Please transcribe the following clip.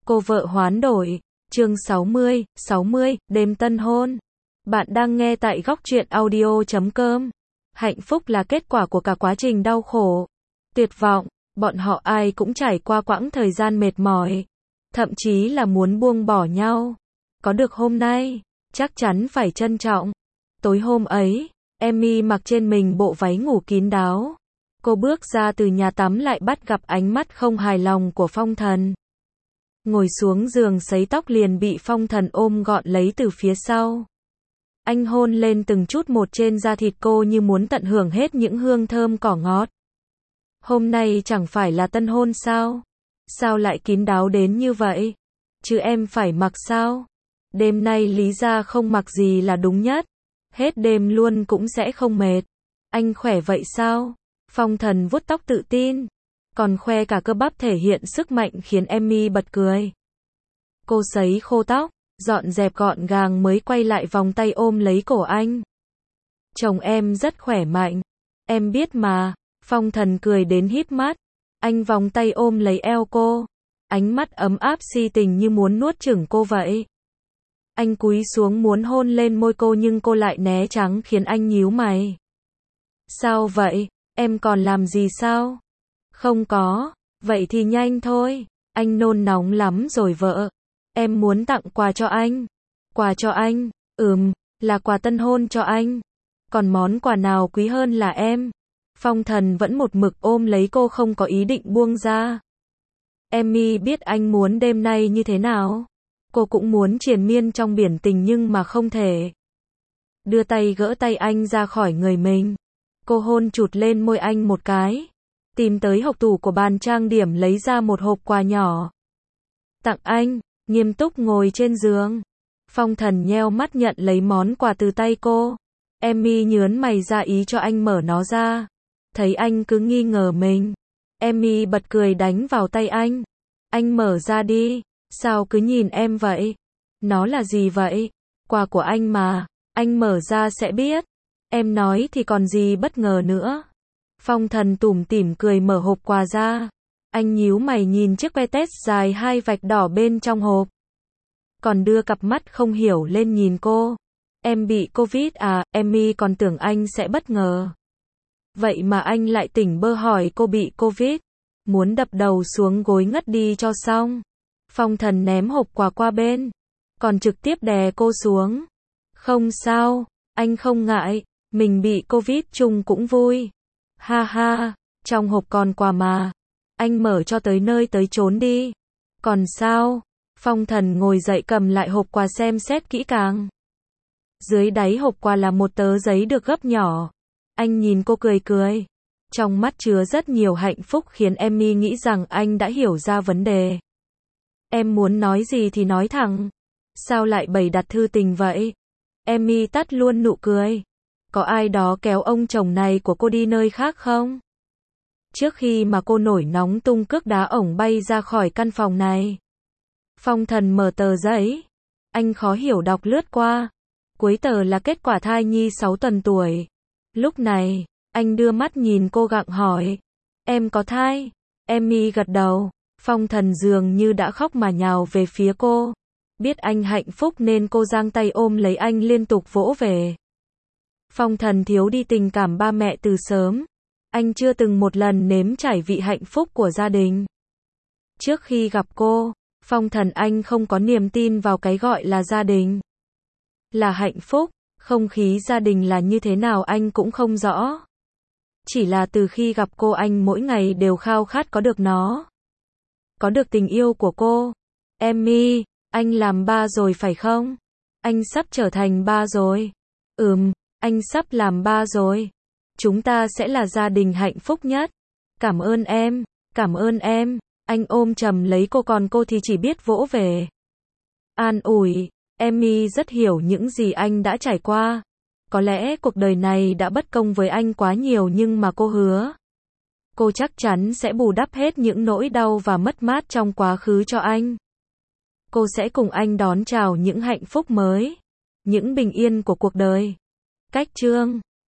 Cô vợ hoán đổi. Chương 60, đêm tân hôn. Bạn đang nghe tại góc truyện audio.com. Hạnh phúc là kết quả của cả quá trình đau khổ, tuyệt vọng, bọn họ ai cũng trải qua quãng thời gian mệt mỏi, thậm chí là muốn buông bỏ nhau. Có được hôm nay, chắc chắn phải trân trọng. Tối hôm ấy, Emmy mặc trên mình bộ váy ngủ kín đáo. Cô bước ra từ nhà tắm lại bắt gặp ánh mắt không hài lòng của Phong Thần. Ngồi xuống giường sấy tóc liền bị Phong Thần ôm gọn lấy từ phía sau. Anh hôn lên từng chút một trên da thịt cô như muốn tận hưởng hết những hương thơm cỏ ngọt. Hôm nay chẳng phải là tân hôn sao? Sao lại kín đáo đến như vậy? Chứ em phải mặc sao? Đêm nay lý ra không mặc gì là đúng nhất. Hết đêm luôn cũng sẽ không mệt. Anh khỏe vậy sao? Phong Thần vuốt tóc tự tin, còn khoe cả cơ bắp thể hiện sức mạnh khiến Emmy bật cười. Cô sấy khô tóc, dọn dẹp gọn gàng mới quay lại vòng tay ôm lấy cổ anh. Chồng em rất khỏe mạnh, em biết mà. Phong Thần cười đến híp mắt, anh vòng tay ôm lấy eo cô, ánh mắt ấm áp si tình như muốn nuốt chửng cô vậy. Anh cúi xuống muốn hôn lên môi cô nhưng cô lại né tránh khiến anh nhíu mày. Sao vậy, em còn làm gì sao? Không có, vậy thì nhanh thôi, anh nôn nóng lắm rồi vợ. Em muốn tặng quà cho anh. Quà cho anh, là quà tân hôn cho anh. Còn món quà nào quý hơn là em? Phong Thần vẫn một mực ôm lấy cô không có ý định buông ra. Emmy biết anh muốn đêm nay như thế nào. Cô cũng muốn triền miên trong biển tình nhưng mà không thể. Đưa tay gỡ tay anh ra khỏi người mình. Cô hôn chụt lên môi anh một cái. Tìm tới hộc tủ của bàn trang điểm lấy ra một hộp quà nhỏ. Tặng anh, nghiêm túc ngồi trên giường. Phong Thần nheo mắt nhận lấy món quà từ tay cô. Emmy nhớn mày ra ý cho anh mở nó ra. Thấy anh cứ nghi ngờ mình. Emmy bật cười đánh vào tay anh. Anh mở ra đi. Sao cứ nhìn em vậy? Nó là gì vậy? Quà của anh mà. Anh mở ra sẽ biết. Em nói thì còn gì bất ngờ nữa. Phong Thần tủm tỉm cười mở hộp quà ra. Anh nhíu mày nhìn chiếc que test dài 2 vạch đỏ bên trong hộp. Còn đưa cặp mắt không hiểu lên nhìn cô. Em bị Covid à? Emmy còn tưởng anh sẽ bất ngờ. Vậy mà anh lại tỉnh bơ hỏi cô bị Covid. Muốn đập đầu xuống gối ngất đi cho xong. Phong Thần ném hộp quà qua bên. Còn trực tiếp đè cô xuống. Không sao, anh không ngại. Mình bị Covid chung cũng vui. Ha ha, trong hộp còn quà mà. Anh mở cho tới nơi tới chốn đi. Còn sao? Phong Thần ngồi dậy cầm lại hộp quà xem xét kỹ càng. Dưới đáy hộp quà là một tờ giấy được gấp nhỏ. Anh nhìn cô cười cười. Trong mắt chứa rất nhiều hạnh phúc khiến Emmy nghĩ rằng anh đã hiểu ra vấn đề. Em muốn nói gì thì nói thẳng. Sao lại bày đặt thư tình vậy? Emmy tắt luôn nụ cười. Có ai đó kéo ông chồng này của cô đi nơi khác không? Trước khi mà cô nổi nóng tung cước đá ổng bay ra khỏi căn phòng này. Phong Thần mở tờ giấy. Anh khó hiểu đọc lướt qua. Cuối tờ là kết quả thai nhi 6 tuần tuổi. Lúc này, anh đưa mắt nhìn cô gặng hỏi. Em có thai? Emmy gật đầu. Phong Thần dường như đã khóc mà nhào về phía cô. Biết anh hạnh phúc nên cô giang tay ôm lấy anh liên tục vỗ về. Phong Thần thiếu đi tình cảm ba mẹ từ sớm. Anh chưa từng một lần nếm trải vị hạnh phúc của gia đình. Trước khi gặp cô, Phong Thần anh không có niềm tin vào cái gọi là gia đình. Là hạnh phúc, không khí gia đình là như thế nào anh cũng không rõ. Chỉ là từ khi gặp cô anh mỗi ngày đều khao khát có được nó. Có được tình yêu của cô. Emmy, anh làm ba rồi phải không? Anh sắp trở thành ba rồi. Anh sắp làm ba rồi. Chúng ta sẽ là gia đình hạnh phúc nhất. Cảm ơn em, cảm ơn em. Anh ôm chầm lấy cô còn cô thì chỉ biết vỗ về. An ủi, Emmy rất hiểu những gì anh đã trải qua. Có lẽ cuộc đời này đã bất công với anh quá nhiều nhưng mà cô hứa. Cô chắc chắn sẽ bù đắp hết những nỗi đau và mất mát trong quá khứ cho anh. Cô sẽ cùng anh đón chào những hạnh phúc mới. Những bình yên của cuộc đời. Cách chương